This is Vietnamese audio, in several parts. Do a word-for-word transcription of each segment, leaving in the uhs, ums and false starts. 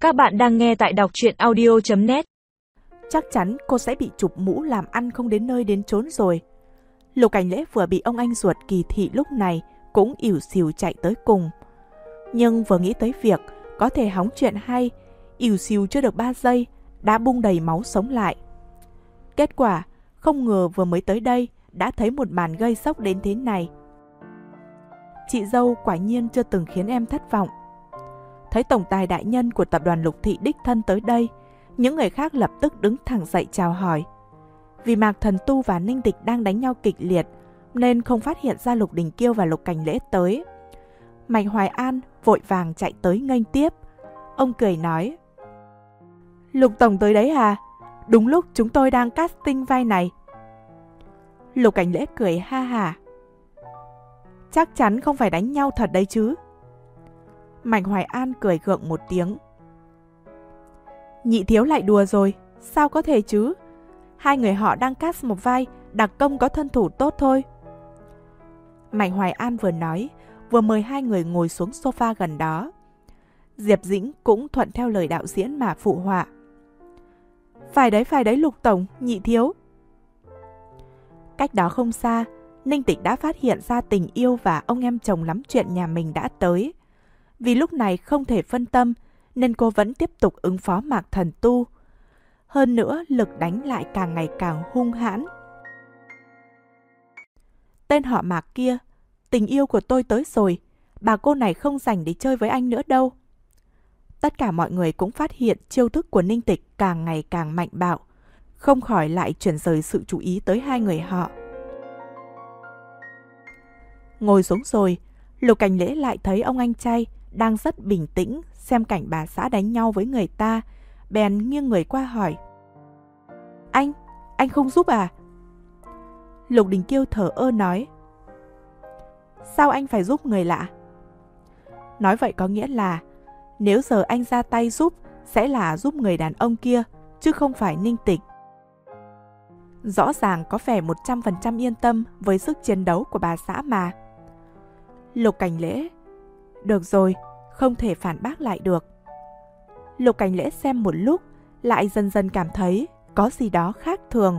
Các bạn đang nghe tại đọc truyện audio chấm net. Chắc chắn cô sẽ bị chụp mũ làm ăn không đến nơi đến chốn rồi. Lục Cảnh Lễ vừa bị ông anh ruột kỳ thị lúc này cũng ỉu xìu chạy tới cùng. Nhưng vừa nghĩ tới việc có thể hóng chuyện hay, ỉu xìu chưa được ba giây đã bung đầy máu sống lại. Kết quả không ngờ vừa mới tới đây đã thấy một màn gây sốc đến thế này. Chị dâu quả nhiên chưa từng khiến em thất vọng. Thấy tổng tài đại nhân của tập đoàn Lục Thị đích thân tới đây, những người khác lập tức đứng thẳng dậy chào hỏi. Vì Mạc Thần Tu và Ninh Tịch đang đánh nhau kịch liệt nên không phát hiện ra Lục Đình Kiêu và Lục Cảnh Lễ tới. Mạnh Hoài An vội vàng chạy tới nghênh tiếp. Ông cười nói: Lục tổng tới đấy à? Đúng lúc chúng tôi đang casting vai này. Lục Cảnh Lễ cười ha hả: Chắc chắn không phải đánh nhau thật đấy chứ? Mạnh Hoài An cười gượng một tiếng: Nhị thiếu lại đùa rồi, sao có thể chứ? Hai người họ đang cast một vai đặc công có thân thủ tốt thôi. Mạnh Hoài An vừa nói, vừa mời hai người ngồi xuống sofa gần đó. Diệp Dĩnh cũng thuận theo lời đạo diễn mà phụ họa: Phải đấy, phải đấy Lục tổng, nhị thiếu. Cách đó không xa, Ninh Tịch đã phát hiện ra tình yêu và ông em chồng lắm chuyện nhà mình đã tới. Vì lúc này không thể phân tâm nên cô vẫn tiếp tục ứng phó Mạc Thần Tu. Hơn nữa lực đánh lại càng ngày càng hung hãn. Tên họ Mạc kia, tình yêu của tôi tới rồi, bà cô này không rảnh để chơi với anh nữa đâu. Tất cả mọi người cũng phát hiện chiêu thức của Ninh Tịch càng ngày càng mạnh bạo, không khỏi lại chuyển rời sự chú ý tới hai người họ. Ngồi xuống rồi, Lục Cảnh Lễ lại thấy ông anh trai đang rất bình tĩnh xem cảnh bà xã đánh nhau với người ta, bèn nghiêng người qua hỏi: Anh, anh không giúp à? Lục Đình Kiêu thở ơ nói: Sao anh phải giúp người lạ? Nói vậy có nghĩa là nếu giờ anh ra tay giúp sẽ là giúp người đàn ông kia, chứ không phải Ninh Tịch. Rõ ràng có vẻ một trăm phần trăm yên tâm với sức chiến đấu của bà xã mà. Lục Cảnh Lễ: Được rồi, không thể phản bác lại được. Lục Cảnh Lễ xem một lúc, lại dần dần cảm thấy có gì đó khác thường.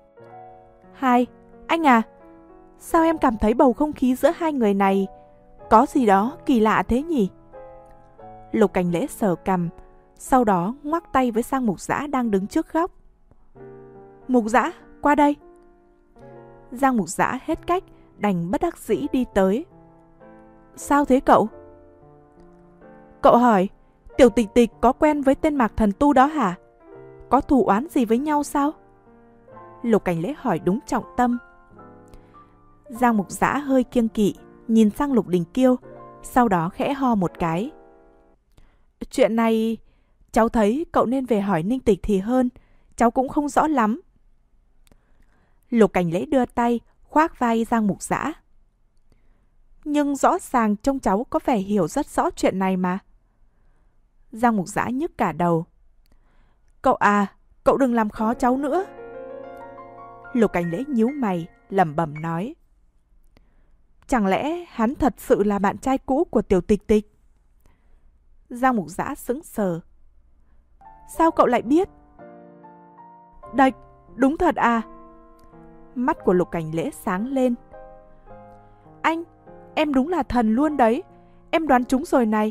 Hai, anh à, sao em cảm thấy bầu không khí giữa hai người này có gì đó kỳ lạ thế nhỉ? Lục Cảnh Lễ sờ cằm, sau đó ngoắc tay với Giang Mục Dã đang đứng trước góc. Mục Dã, qua đây. Giang Mục Dã hết cách, đành bất đắc dĩ đi tới. Sao thế cậu? Cậu hỏi, Tiểu Tịch Tịch có quen với tên Mạc Thần Tu đó hả? Có thù oán gì với nhau sao? Lục Cảnh Lễ hỏi đúng trọng tâm. Giang Mục Dã hơi kiêng kỵ, nhìn sang Lục Đình Kiêu, sau đó khẽ ho một cái. Chuyện này, cháu thấy cậu nên về hỏi Ninh Tịch thì hơn, cháu cũng không rõ lắm. Lục Cảnh Lễ đưa tay, khoác vai Giang Mục Dã. Nhưng rõ ràng trông cháu có vẻ hiểu rất rõ chuyện này mà. Giang Mục Dã nhức cả đầu. Cậu à, cậu đừng làm khó cháu nữa. Lục Cảnh Lễ nhíu mày, lẩm bẩm nói. Chẳng lẽ hắn thật sự là bạn trai cũ của Tiểu Tịch Tịch? Giang Mục Dã sững sờ. Sao cậu lại biết? Đạch, đúng thật à? Mắt của Lục Cảnh Lễ sáng lên. Anh, em đúng là thần luôn đấy. Em đoán trúng rồi này.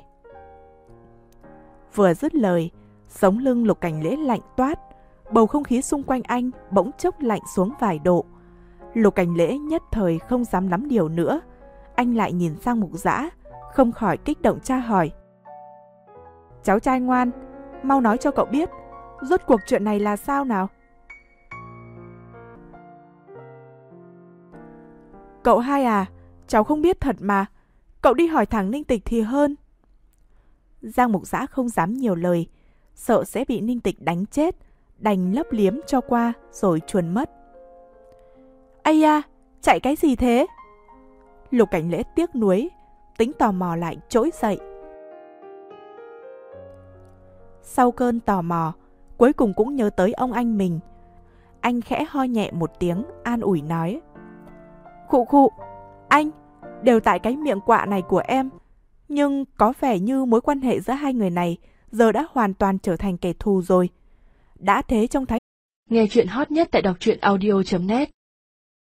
Vừa dứt lời, sống lưng Lục Cảnh Lễ lạnh toát. Bầu không khí xung quanh anh bỗng chốc lạnh xuống vài độ. Lục Cảnh Lễ nhất thời không dám nắm điều nữa. Anh lại nhìn sang Mục Dã, không khỏi kích động tra hỏi. Cháu trai ngoan, mau nói cho cậu biết, rốt cuộc chuyện này là sao nào? Cậu hai à, cháu không biết thật mà. Cậu đi hỏi thẳng Ninh Tịch thì hơn. Giang Mục Dã không dám nhiều lời, sợ sẽ bị Ninh Tịch đánh chết, đành lấp liếm cho qua rồi chuồn mất. Ây da, chạy cái gì thế? Lục Cảnh Lễ tiếc nuối, tính tò mò lại trỗi dậy. Sau cơn tò mò, cuối cùng cũng nhớ tới ông anh mình. Anh khẽ ho nhẹ một tiếng, an ủi nói. Khụ khụ, anh, đều tại cái miệng quạ này của em. Nhưng có vẻ như mối quan hệ giữa hai người này giờ đã hoàn toàn trở thành kẻ thù rồi. Đã thế trông thấy. Nghe chuyện hot nhất tại đọc truyện audio chấm net